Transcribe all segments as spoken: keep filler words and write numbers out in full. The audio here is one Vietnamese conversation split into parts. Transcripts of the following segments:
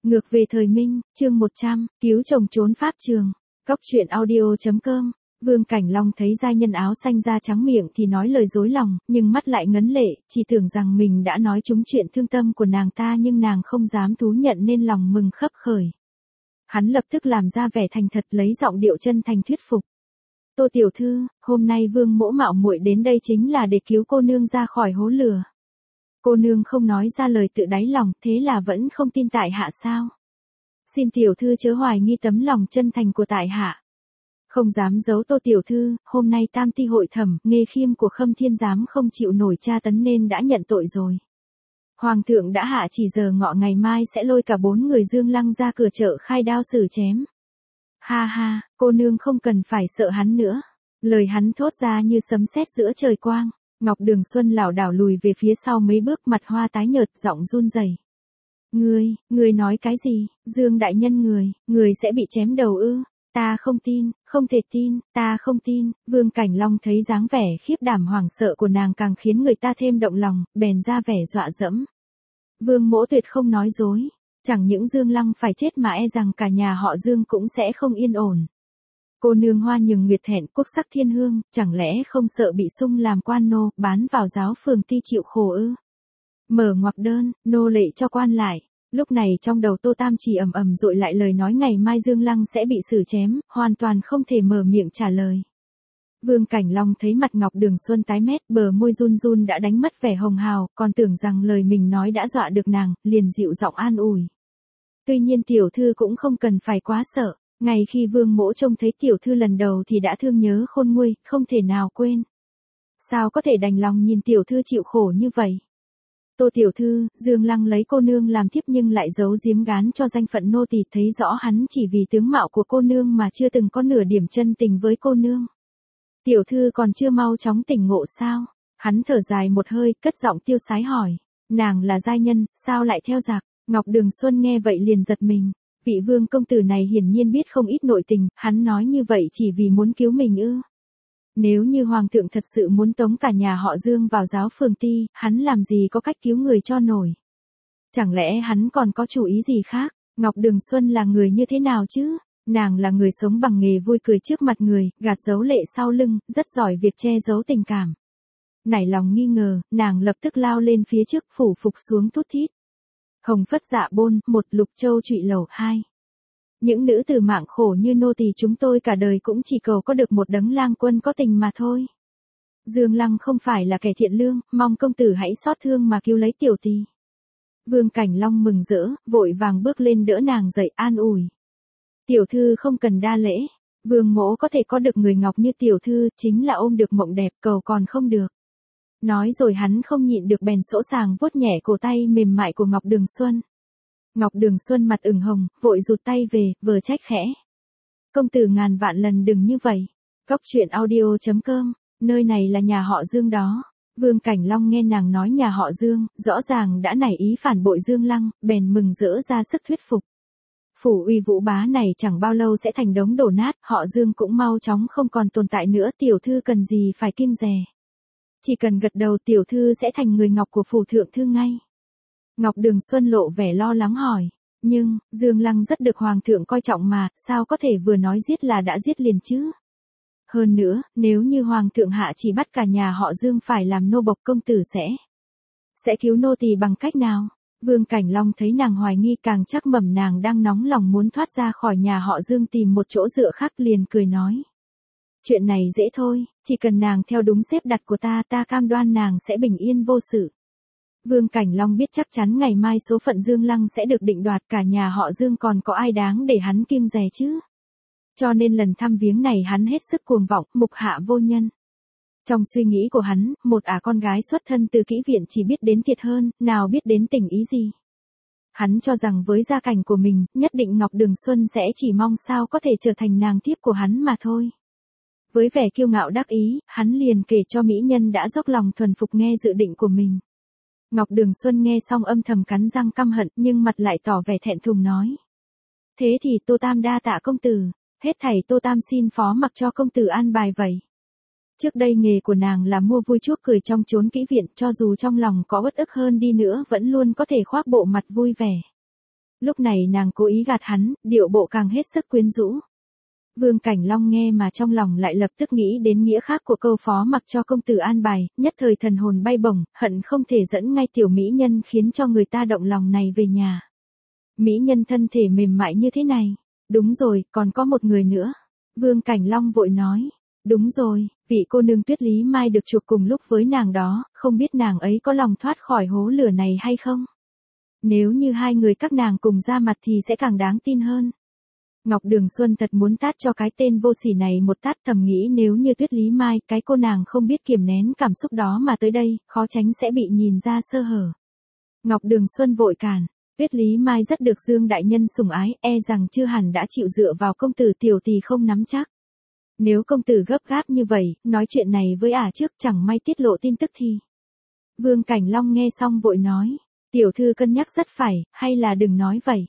Ngược về thời Minh, chương một trăm, cứu chồng trốn pháp trường. Góc truyện audio.com. Vương Cảnh Long thấy giai nhân áo xanh da trắng miệng thì nói lời dối lòng, nhưng mắt lại ngấn lệ, chỉ tưởng rằng mình đã nói trúng chuyện thương tâm của nàng ta, nhưng nàng không dám thú nhận nên lòng mừng khấp khởi. Hắn lập tức làm ra vẻ thành thật, lấy giọng điệu chân thành thuyết phục. Tô tiểu thư, hôm nay Vương mỗ mạo muội đến đây chính là để cứu cô nương ra khỏi hố lửa. Cô nương không nói ra lời tự đáy lòng, thế là vẫn không tin tại hạ sao? Xin tiểu thư chớ hoài nghi tấm lòng chân thành của tại hạ. Không dám giấu Tô tiểu thư, hôm nay tam ti hội thẩm, Nghê Khiêm của Khâm Thiên giám không chịu nổi tra tấn nên đã nhận tội rồi. Hoàng thượng đã hạ chỉ giờ ngọ ngày mai sẽ lôi cả bốn người Dương Lăng ra cửa chợ khai đao xử chém. Ha ha, cô nương không cần phải sợ hắn nữa. Lời hắn thốt ra như sấm sét giữa trời quang. Ngọc Đường Xuân lảo đảo lùi về phía sau mấy bước, mặt hoa tái nhợt, giọng run rẩy. Ngươi, ngươi nói cái gì? Dương đại nhân người, người sẽ bị chém đầu ư? Ta không tin, không thể tin, ta không tin. Vương Cảnh Long thấy dáng vẻ khiếp đảm hoảng sợ của nàng càng khiến người ta thêm động lòng, bèn ra vẻ dọa dẫm. Vương mỗ tuyệt không nói dối, chẳng những Dương Lăng phải chết mà e rằng cả nhà họ Dương cũng sẽ không yên ổn. Cô nương Hoa Nhường Nguyệt thẹn quốc sắc thiên hương, chẳng lẽ không sợ bị sung làm quan nô, bán vào giáo phường ti chịu khổ ư? Mở ngoặc đơn, nô lệ cho quan lại. Lúc này trong đầu Tô Tam chỉ ầm ầm dội lại lời nói ngày mai Dương Lăng sẽ bị xử chém, hoàn toàn không thể mở miệng trả lời. Vương Cảnh Long thấy mặt Ngọc Đường Xuân tái mét, bờ môi run run đã đánh mất vẻ hồng hào, còn tưởng rằng lời mình nói đã dọa được nàng, liền dịu giọng an ủi. Tuy nhiên tiểu thư cũng không cần phải quá sợ. Ngay khi Vương mỗ trông thấy tiểu thư lần đầu thì đã thương nhớ khôn nguôi, không thể nào quên. Sao có thể đành lòng nhìn tiểu thư chịu khổ như vậy? Tô tiểu thư, Dương Lăng lấy cô nương làm thiếp nhưng lại giấu giếm gán cho danh phận nô tỳ, thấy rõ hắn chỉ vì tướng mạo của cô nương mà chưa từng có nửa điểm chân tình với cô nương. Tiểu thư còn chưa mau chóng tỉnh ngộ sao? Hắn thở dài một hơi, cất giọng tiêu sái hỏi. Nàng là giai nhân, sao lại theo giặc? Ngọc Đường Xuân nghe vậy liền giật mình. Vị Vương công tử này hiển nhiên biết không ít nội tình, hắn nói như vậy chỉ vì muốn cứu mình ư? Nếu như Hoàng thượng thật sự muốn tống cả nhà họ Dương vào giáo phường ti, hắn làm gì có cách cứu người cho nổi? Chẳng lẽ hắn còn có chủ ý gì khác? Ngọc Đường Xuân là người như thế nào chứ? Nàng là người sống bằng nghề vui cười trước mặt người, gạt giấu lệ sau lưng, rất giỏi việc che giấu tình cảm. Nảy lòng nghi ngờ, nàng lập tức lao lên phía trước, phủ phục xuống thút thít. Hồng phất dạ bôn, một lục châu trụy lầu, hai. Những nữ tử mạng khổ như nô tỳ chúng tôi cả đời cũng chỉ cầu có được một đấng lang quân có tình mà thôi. Dương Lăng không phải là kẻ thiện lương, mong công tử hãy xót thương mà cứu lấy tiểu tỳ. Vương Cảnh Long mừng rỡ, vội vàng bước lên đỡ nàng dậy an ủi. Tiểu thư không cần đa lễ, Vương mỗ có thể có được người ngọc như tiểu thư, chính là ôm được mộng đẹp, cầu còn không được. Nói rồi hắn không nhịn được bèn sỗ sàng vuốt nhẹ cổ tay mềm mại của Ngọc Đường Xuân. Ngọc Đường Xuân mặt ửng hồng, vội rụt tay về, vờ trách khẽ. Công tử ngàn vạn lần đừng như vậy. Góc truyện audio.com, nơi này là nhà họ Dương đó. Vương Cảnh Long nghe nàng nói nhà họ Dương, rõ ràng đã nảy ý phản bội Dương Lăng, bèn mừng rỡ ra sức thuyết phục. Phủ uy vũ bá này chẳng bao lâu sẽ thành đống đổ nát, họ Dương cũng mau chóng không còn tồn tại nữa, tiểu thư cần gì phải kiêng dè. Chỉ cần gật đầu tiểu thư sẽ thành người ngọc của phủ thượng thư ngay. Ngọc Đường Xuân lộ vẻ lo lắng hỏi. Nhưng, Dương Lăng rất được Hoàng thượng coi trọng mà, sao có thể vừa nói giết là đã giết liền chứ? Hơn nữa, nếu như Hoàng thượng hạ chỉ bắt cả nhà họ Dương phải làm nô bộc, công tử sẽ... Sẽ cứu nô tỳ bằng cách nào? Vương Cảnh Long thấy nàng hoài nghi càng chắc mẩm nàng đang nóng lòng muốn thoát ra khỏi nhà họ Dương tìm một chỗ dựa khác, liền cười nói. Chuyện này dễ thôi, chỉ cần nàng theo đúng xếp đặt của ta, ta cam đoan nàng sẽ bình yên vô sự. Vương Cảnh Long biết chắc chắn ngày mai số phận Dương Lăng sẽ được định đoạt, cả nhà họ Dương còn có ai đáng để hắn kiêng dè chứ. Cho nên lần thăm viếng này hắn hết sức cuồng vọng, mục hạ vô nhân. Trong suy nghĩ của hắn, một ả con gái xuất thân từ kỹ viện chỉ biết đến thiệt hơn, nào biết đến tình ý gì. Hắn cho rằng với gia cảnh của mình, nhất định Ngọc Đường Xuân sẽ chỉ mong sao có thể trở thành nàng thiếp của hắn mà thôi. Với vẻ kiêu ngạo đắc ý, hắn liền kể cho mỹ nhân đã dốc lòng thuần phục nghe dự định của mình. Ngọc Đường Xuân nghe xong âm thầm cắn răng căm hận, nhưng mặt lại tỏ vẻ thẹn thùng nói. Thế thì Tô Tam đa tạ công tử, hết thảy Tô Tam xin phó mặc cho công tử an bài vậy. Trước đây nghề của nàng là mua vui chuốc cười trong chốn kỹ viện, cho dù trong lòng có uất ức hơn đi nữa vẫn luôn có thể khoác bộ mặt vui vẻ. Lúc này nàng cố ý gạt hắn, điệu bộ càng hết sức quyến rũ. Vương Cảnh Long nghe mà trong lòng lại lập tức nghĩ đến nghĩa khác của câu phó mặc cho công tử an bài, nhất thời thần hồn bay bổng, hận không thể dẫn ngay tiểu mỹ nhân khiến cho người ta động lòng này về nhà. Mỹ nhân thân thể mềm mại như thế này. Đúng rồi, còn có một người nữa. Vương Cảnh Long vội nói. Đúng rồi, vị cô nương Tuyết Lý Mai được chuộc cùng lúc với nàng đó, không biết nàng ấy có lòng thoát khỏi hố lửa này hay không? Nếu như hai người các nàng cùng ra mặt thì sẽ càng đáng tin hơn. Ngọc Đường Xuân thật muốn tát cho cái tên vô sỉ này một tát, thầm nghĩ nếu như Tuyết Lý Mai, cái cô nàng không biết kiềm nén cảm xúc đó mà tới đây, khó tránh sẽ bị nhìn ra sơ hở. Ngọc Đường Xuân vội cản. Tuyết Lý Mai rất được Dương đại nhân sủng ái, e rằng chưa hẳn đã chịu dựa vào công tử, tiểu tỷ không nắm chắc. Nếu công tử gấp gáp như vậy, nói chuyện này với ả trước, chẳng may tiết lộ tin tức thì. Vương Cảnh Long nghe xong vội nói, tiểu thư cân nhắc rất phải, hay là đừng nói vậy.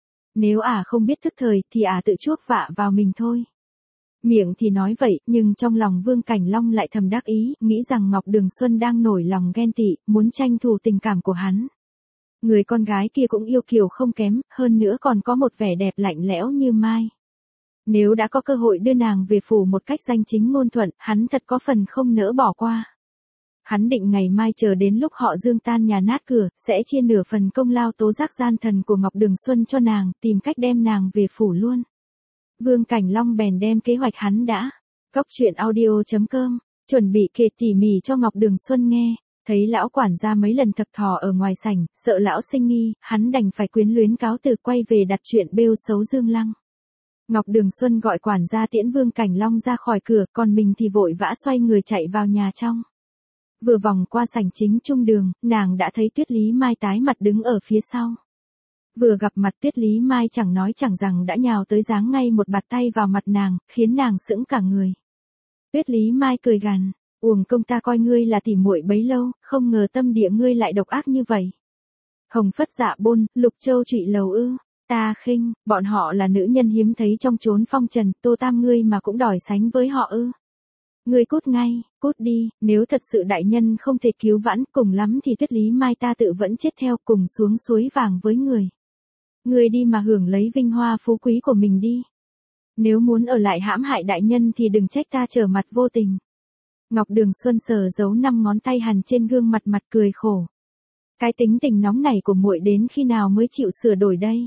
Nếu ả không biết thức thời thì ả tự chuốc vạ vào mình thôi. Miệng thì nói vậy, nhưng trong lòng Vương Cảnh Long lại thầm đắc ý, nghĩ rằng Ngọc Đường Xuân đang nổi lòng ghen tị, muốn tranh thủ tình cảm của hắn. Người con gái kia cũng yêu kiều không kém, hơn nữa còn có một vẻ đẹp lạnh lẽo như mai. Nếu đã có cơ hội đưa nàng về phủ một cách danh chính ngôn thuận, hắn thật có phần không nỡ bỏ qua. Hắn định ngày mai chờ đến lúc họ Dương tan nhà nát cửa, sẽ chia nửa phần công lao tố giác gian thần của Ngọc Đường Xuân cho nàng, tìm cách đem nàng về phủ luôn. Vương Cảnh Long bèn đem kế hoạch hắn đã. Cóc truyện audio chấm com, chuẩn bị kể tỉ mỉ cho Ngọc Đường Xuân nghe. Thấy lão quản gia mấy lần thập thò ở ngoài sảnh, sợ lão sinh nghi, hắn đành phải quyến luyến cáo từ quay về đặt chuyện bêu xấu Dương Lăng. Ngọc Đường Xuân gọi quản gia tiễn Vương Cảnh Long ra khỏi cửa, còn mình thì vội vã xoay người chạy vào nhà trong. Vừa vòng qua sảnh chính trung đường, nàng đã thấy Tuyết Lý Mai tái mặt đứng ở phía sau. Vừa gặp mặt Tuyết Lý Mai chẳng nói chẳng rằng đã nhào tới giáng ngay một bạt tay vào mặt nàng, khiến nàng sững cả người. Tuyết Lý Mai cười gằn, uổng công ta coi ngươi là tỉ muội bấy lâu, không ngờ tâm địa ngươi lại độc ác như vậy. Hồng Phất Dạ Bôn, Lục Châu Trụy Lầu ư? Ta khinh, bọn họ là nữ nhân hiếm thấy trong chốn phong trần, Tô Tam ngươi mà cũng đòi sánh với họ ư? Ngươi cút ngay, cút đi, nếu thật sự đại nhân không thể cứu vãn, cùng lắm thì Tuyết Lý Mai ta tự vẫn chết theo, cùng xuống suối vàng với người. Ngươi đi mà hưởng lấy vinh hoa phú quý của mình đi. Nếu muốn ở lại hãm hại đại nhân thì đừng trách ta trở mặt vô tình. Ngọc Đường Xuân sờ giấu năm ngón tay hằn trên gương mặt mặt cười khổ. Cái tính tình nóng này của muội đến khi nào mới chịu sửa đổi đây?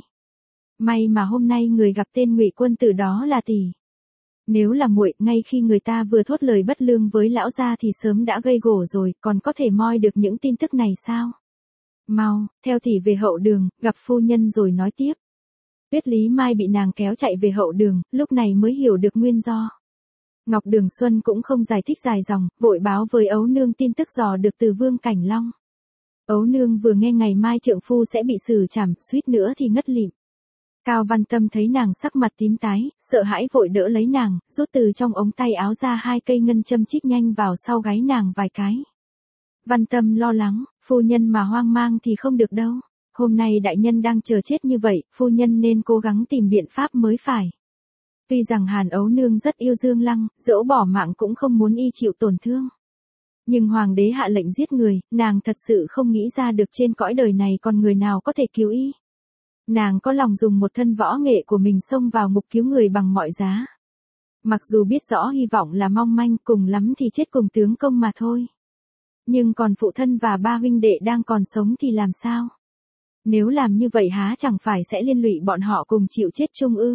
May mà hôm nay người gặp tên Ngụy Quân Tử đó là tỷ. Nếu là muội, ngay khi người ta vừa thốt lời bất lương với lão gia thì sớm đã gây gổ rồi, còn có thể moi được những tin tức này sao? Mau, theo tỷ về hậu đường, gặp phu nhân rồi nói tiếp. Tuyết Lý Mai bị nàng kéo chạy về hậu đường, lúc này mới hiểu được nguyên do. Ngọc Đường Xuân cũng không giải thích dài dòng, vội báo với ấu nương tin tức dò được từ Vương Cảnh Long. Ấu nương vừa nghe ngày mai trượng phu sẽ bị xử trảm, suýt nữa thì ngất lịm. Cao Văn Tâm thấy nàng sắc mặt tím tái, sợ hãi vội đỡ lấy nàng, rút từ trong ống tay áo ra hai cây ngân châm chích nhanh vào sau gáy nàng vài cái. Văn Tâm lo lắng, phu nhân mà hoang mang thì không được đâu. Hôm nay đại nhân đang chờ chết như vậy, phu nhân nên cố gắng tìm biện pháp mới phải. Tuy rằng Hàn Ấu Nương rất yêu Dương Lăng, dẫu bỏ mạng cũng không muốn y chịu tổn thương. Nhưng hoàng đế hạ lệnh giết người, nàng thật sự không nghĩ ra được trên cõi đời này còn người nào có thể cứu y. Nàng có lòng dùng một thân võ nghệ của mình xông vào ngục cứu người bằng mọi giá. Mặc dù biết rõ hy vọng là mong manh, cùng lắm thì chết cùng tướng công mà thôi. Nhưng còn phụ thân và ba huynh đệ đang còn sống thì làm sao? Nếu làm như vậy há chẳng phải sẽ liên lụy bọn họ cùng chịu chết chung ư?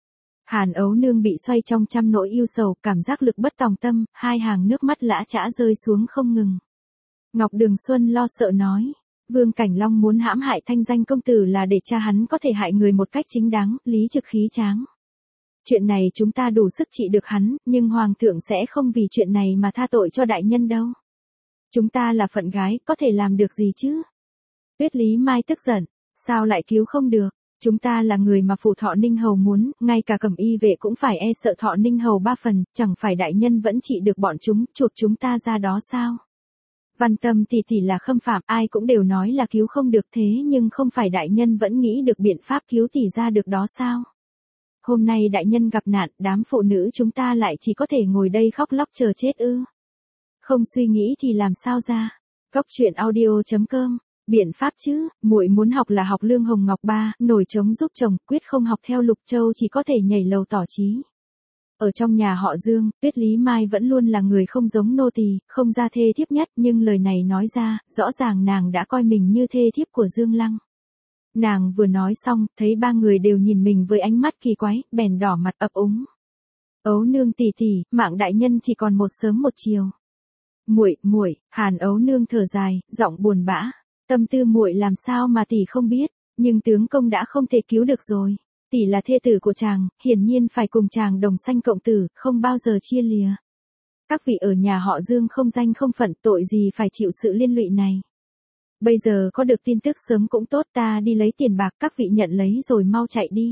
Hàn Ấu Nương bị xoay trong trăm nỗi yêu sầu, cảm giác lực bất tòng tâm, hai hàng nước mắt lã chã rơi xuống không ngừng. Ngọc Đường Xuân lo sợ nói, Vương Cảnh Long muốn hãm hại thanh danh công tử là để cha hắn có thể hại người một cách chính đáng, lý trực khí tráng. Chuyện này chúng ta đủ sức trị được hắn, nhưng hoàng thượng sẽ không vì chuyện này mà tha tội cho đại nhân đâu. Chúng ta là phận gái, có thể làm được gì chứ? Tuyết Lý Mai tức giận, sao lại cứu không được? Chúng ta là người mà phủ Thọ Ninh Hầu muốn, ngay cả Cẩm Y vệ cũng phải e sợ Thọ Ninh Hầu ba phần, chẳng phải đại nhân vẫn trị được bọn chúng, chuộc chúng ta ra đó sao? Văn Tâm tỷ tỷ là khâm phạm, ai cũng đều nói là cứu không được, thế nhưng không phải đại nhân vẫn nghĩ được biện pháp cứu tỷ ra được đó sao? Hôm nay đại nhân gặp nạn, đám phụ nữ chúng ta lại chỉ có thể ngồi đây khóc lóc chờ chết ư? Không suy nghĩ thì làm sao ra? Cóc truyện audio chấm com Biện pháp chứ, muội muốn học là học Lương Hồng Ngọc ba, nổi trống giúp chồng, quyết không học theo Lục Châu chỉ có thể nhảy lầu tỏ chí. Ở trong nhà họ Dương, Tuyết Lý Mai vẫn luôn là người không giống nô tỳ, không ra thê thiếp nhất, nhưng lời này nói ra, rõ ràng nàng đã coi mình như thê thiếp của Dương Lăng. Nàng vừa nói xong, thấy ba người đều nhìn mình với ánh mắt kỳ quái, bèn đỏ mặt ấp úng. Ấu nương tỷ tỷ, mạng đại nhân chỉ còn một sớm một chiều. Muội, muội, Hàn Ấu nương thở dài, giọng buồn bã. Tâm tư muội làm sao mà tỷ không biết, nhưng tướng công đã không thể cứu được rồi. Tỷ là thê tử của chàng, hiển nhiên phải cùng chàng đồng sanh cộng tử, không bao giờ chia lìa. Các vị ở nhà họ Dương không danh không phận, tội gì phải chịu sự liên lụy này. Bây giờ có được tin tức sớm cũng tốt, ta đi lấy tiền bạc, các vị nhận lấy rồi mau chạy đi.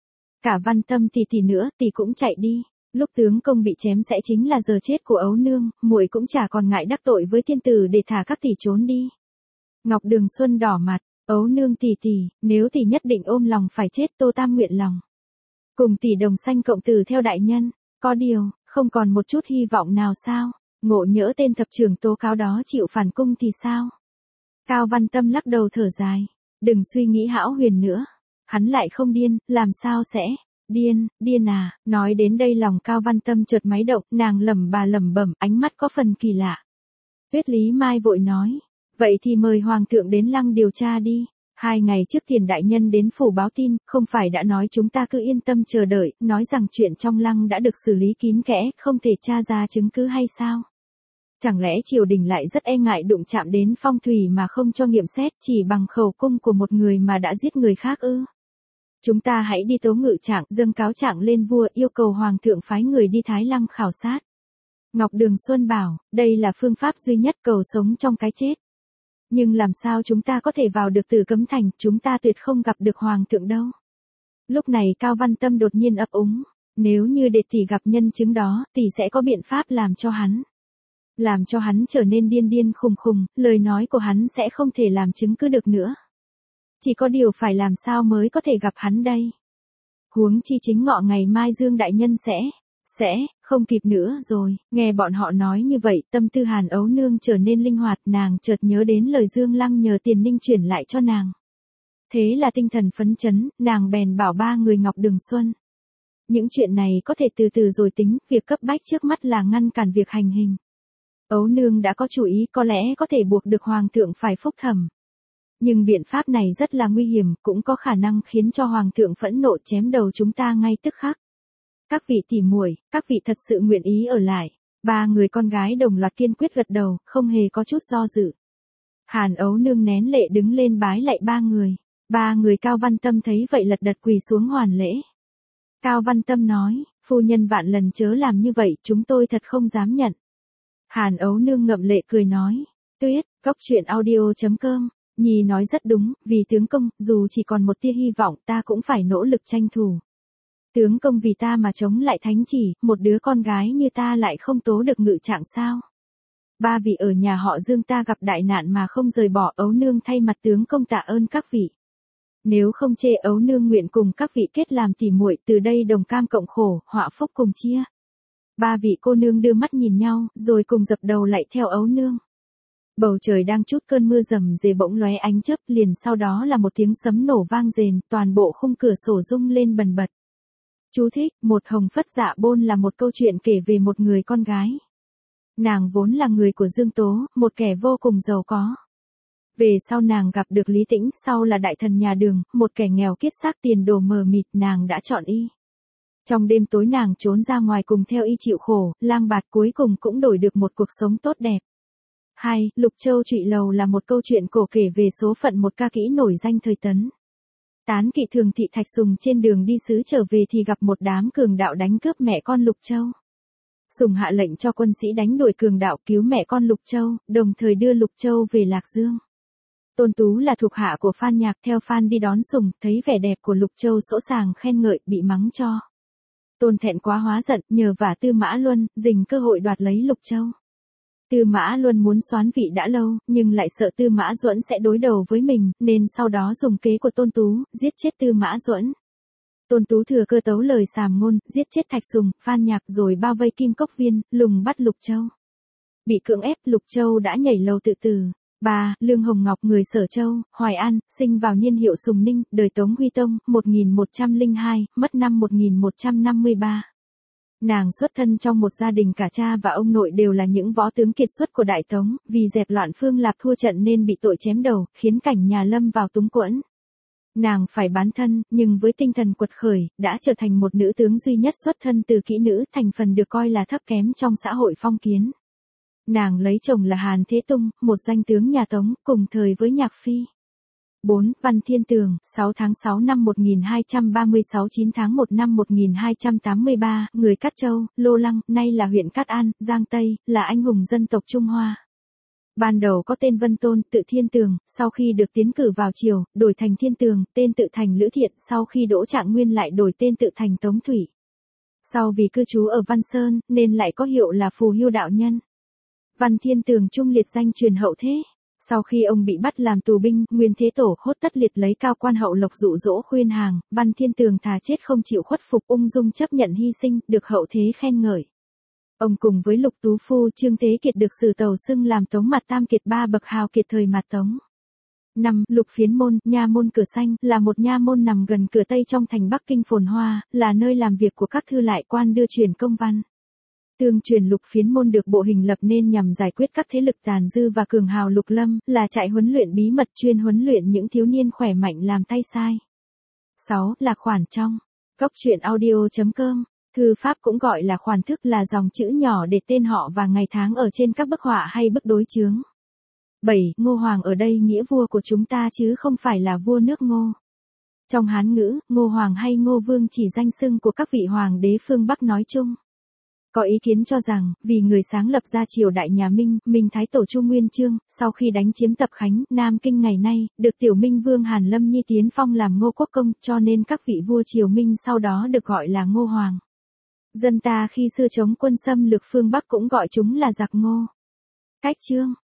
Cả Văn Tâm tỷ tỷ nữa, tỷ cũng chạy đi. Lúc tướng công bị chém sẽ chính là giờ chết của Ấu nương, muội cũng chả còn ngại đắc tội với thiên tử để thả các tỷ trốn đi. Ngọc Đường Xuân đỏ mặt, Ấu nương tỷ tỷ, nếu tỷ nhất định ôm lòng phải chết, Tô Tam nguyện lòng. Cùng tỷ đồng sanh cộng tử theo đại nhân, có điều, không còn một chút hy vọng nào sao, ngộ nhỡ tên thập trưởng tố cáo đó chịu phản cung thì sao? Cao Văn Tâm lắc đầu thở dài, đừng suy nghĩ hão huyền nữa, hắn lại không điên, làm sao sẽ? Điên, điên à, nói đến đây lòng Cao Văn Tâm chợt máy động, nàng lẩm bà lẩm bẩm, ánh mắt có phần kỳ lạ. Tuyết Lý Mai vội nói, vậy thì mời Hoàng thượng đến Lăng điều tra đi. Hai ngày trước tiền đại nhân đến phủ báo tin, không phải đã nói chúng ta cứ yên tâm chờ đợi, nói rằng chuyện trong Lăng đã được xử lý kín kẽ, không thể tra ra chứng cứ hay sao? Chẳng lẽ triều đình lại rất e ngại đụng chạm đến phong thủy mà không cho nghiệm xét chỉ bằng khẩu cung của một người mà đã giết người khác ư? Chúng ta hãy đi tố ngự trạng, dâng cáo trạng lên vua, yêu cầu Hoàng thượng phái người đi Thái Lăng khảo sát. Ngọc Đường Xuân bảo, đây là phương pháp duy nhất cầu sống trong cái chết. Nhưng làm sao chúng ta có thể vào được Tử Cấm Thành, chúng ta tuyệt không gặp được Hoàng thượng đâu. Lúc này Cao Văn Tâm đột nhiên ấp úng, nếu như để tỷ gặp nhân chứng đó, tỷ sẽ có biện pháp làm cho hắn. Làm cho hắn trở nên điên điên khùng khùng, lời nói của hắn sẽ không thể làm chứng cứ được nữa. Chỉ có điều phải làm sao mới có thể gặp hắn đây. Huống chi chính ngọ ngày mai Dương đại nhân sẽ, sẽ, không kịp nữa rồi. Nghe bọn họ nói như vậy, tâm tư Hàn Ấu nương trở nên linh hoạt, nàng chợt nhớ đến lời Dương Lăng nhờ tiền ninh chuyển lại cho nàng. Thế là tinh thần phấn chấn, nàng bèn bảo ba người Ngọc Đường Xuân. Những chuyện này có thể từ từ rồi tính, việc cấp bách trước mắt là ngăn cản việc hành hình. Ấu nương đã có chủ ý, có lẽ có thể buộc được Hoàng thượng phải phúc thẩm. Nhưng biện pháp này rất là nguy hiểm, cũng có khả năng khiến cho Hoàng thượng phẫn nộ chém đầu chúng ta ngay tức khắc. Các vị tỉ muội, các vị thật sự nguyện ý ở lại. Ba người con gái đồng loạt kiên quyết gật đầu, không hề có chút do dự. Hàn Ấu nương nén lệ đứng lên bái lạy ba người. Ba người Cao Văn Tâm thấy vậy lật đật quỳ xuống hoàn lễ. Cao Văn Tâm nói, phu nhân vạn lần chớ làm như vậy, chúng tôi thật không dám nhận. Hàn Ấu nương ngậm lệ cười nói, Tuyết, góc truyện audio chấm com. Nhi nói rất đúng, vì tướng công, dù chỉ còn một tia hy vọng ta cũng phải nỗ lực tranh thủ. Tướng công vì ta mà chống lại thánh chỉ, một đứa con gái như ta lại không tố được ngự trạng sao? Ba vị ở nhà họ Dương ta gặp đại nạn mà không rời bỏ, Ấu nương thay mặt tướng công tạ ơn các vị. Nếu không chê, Ấu nương nguyện cùng các vị kết làm tỉ muội, từ đây đồng cam cộng khổ, họa phúc cùng chia. Ba vị cô nương đưa mắt nhìn nhau, rồi cùng dập đầu lạy theo Ấu nương. Bầu trời đang chút cơn mưa rầm rề bỗng lóe ánh chớp, liền sau đó là một tiếng sấm nổ vang rền, toàn bộ khung cửa sổ rung lên bần bật. Chú thích, một hồng phất dạ bôn là một câu chuyện kể về một người con gái. Nàng vốn là người của Dương Tố, một kẻ vô cùng giàu có. Về sau nàng gặp được Lý Tĩnh, sau là đại thần nhà Đường, một kẻ nghèo kiết xác tiền đồ mờ mịt, nàng đã chọn y. Trong đêm tối nàng trốn ra ngoài cùng theo y chịu khổ, lang bạt, cuối cùng cũng đổi được một cuộc sống tốt đẹp. hai. Lục Châu Trụy Lầu là một câu chuyện cổ kể về số phận một ca kỹ nổi danh thời Tấn. Tán kỵ Thường thị Thạch Sùng trên đường đi sứ trở về thì gặp một đám cường đạo đánh cướp mẹ con Lục Châu. Sùng hạ lệnh cho quân sĩ đánh đuổi cường đạo, cứu mẹ con Lục Châu, đồng thời đưa Lục Châu về Lạc Dương. Tôn Tú là thuộc hạ của Phan Nhạc, theo Phan đi đón Sùng, thấy vẻ đẹp của Lục Châu sỗ sàng khen ngợi, bị mắng cho. Tôn thẹn quá hóa giận, nhờ vả Tư Mã Luân, dình cơ hội đoạt lấy Lục Châu. Tư Mã Luân muốn soán vị đã lâu, nhưng lại sợ Tư Mã Duẫn sẽ đối đầu với mình, nên sau đó dùng kế của Tôn Tú, giết chết Tư Mã Duẫn. Tôn Tú thừa cơ tấu lời sàm ngôn, giết chết Thạch Sùng, Phan Nhạc rồi bao vây Kim Cốc Viên, lùng bắt Lục Châu. Bị cưỡng ép, Lục Châu đã nhảy lầu tự tử. ba. Lương Hồng Ngọc người Sở Châu, Hoài An, sinh vào niên hiệu Sùng Ninh, đời Tống Huy Tông, một nghìn một trăm lẻ hai, mất năm một nghìn một trăm năm mươi ba. Nàng xuất thân trong một gia đình cả cha và ông nội đều là những võ tướng kiệt xuất của Đại Tống, vì dẹp loạn Phương Lạp thua trận nên bị tội chém đầu, khiến cảnh nhà lâm vào túng quẫn. Nàng phải bán thân, nhưng với tinh thần quật khởi, đã trở thành một nữ tướng duy nhất xuất thân từ kỹ nữ, thành phần được coi là thấp kém trong xã hội phong kiến. Nàng lấy chồng là Hàn Thế Tung, một danh tướng nhà Tống, cùng thời với Nhạc Phi. bốn. Văn Thiên Tường, sáu tháng sáu năm một nghìn hai trăm ba mươi sáu chín tháng một năm một nghìn hai trăm tám mươi ba, người Cát Châu, Lô Lăng, nay là huyện Cát An, Giang Tây, là anh hùng dân tộc Trung Hoa. Ban đầu có tên Vân Tôn, tự Thiên Tường, sau khi được tiến cử vào triều, đổi thành Thiên Tường, tên tự thành Lữ Thiện, sau khi đỗ trạng nguyên lại đổi tên tự thành Tống Thủy. Sau vì cư trú ở Văn Sơn, nên lại có hiệu là Phù Hưu đạo nhân. Văn Thiên Tường trung liệt danh truyền hậu thế. Sau khi ông bị bắt làm tù binh, Nguyên Thế Tổ hốt tất liệt lấy cao quan hậu lộc dụ dỗ khuyên hàng, Văn Thiên Tường thà chết không chịu khuất phục, ung dung chấp nhận hy sinh, được hậu thế khen ngợi. Ông cùng với Lục Tú Phu, Trương Thế Kiệt được sử tầu xưng làm Tống Mạt Tam Kiệt, ba bậc hào kiệt thời Mạt Tống. năm. Lục Phiến Môn, nha môn Cửa Xanh, là một nha môn nằm gần cửa Tây trong thành Bắc Kinh phồn hoa, là nơi làm việc của các thư lại quan đưa truyền công văn. Tương truyền Lục Phiến Môn được bộ hình lập nên nhằm giải quyết các thế lực tàn dư và cường hào Lục Lâm, là trại huấn luyện bí mật chuyên huấn luyện những thiếu niên khỏe mạnh làm tay sai. sáu. Là khoản trong. Góc truyện audio chấm com. Thư pháp cũng gọi là khoản thức, là dòng chữ nhỏ để tên họ và ngày tháng ở trên các bức họa hay bức đối chướng. bảy. Ngô Hoàng ở đây nghĩa vua của chúng ta chứ không phải là vua nước Ngô. Trong Hán ngữ, Ngô Hoàng hay Ngô Vương chỉ danh xưng của các vị hoàng đế phương Bắc nói chung. Có ý kiến cho rằng, vì người sáng lập ra triều đại nhà Minh, Minh Thái Tổ Chu Nguyên Chương, sau khi đánh chiếm Tập Khánh, Nam Kinh ngày nay, được tiểu Minh Vương Hàn Lâm Nhi tiến phong làm Ngô Quốc Công, cho nên các vị vua triều Minh sau đó được gọi là Ngô Hoàng. Dân ta khi xưa chống quân xâm lược phương Bắc cũng gọi chúng là giặc Ngô. Cách chương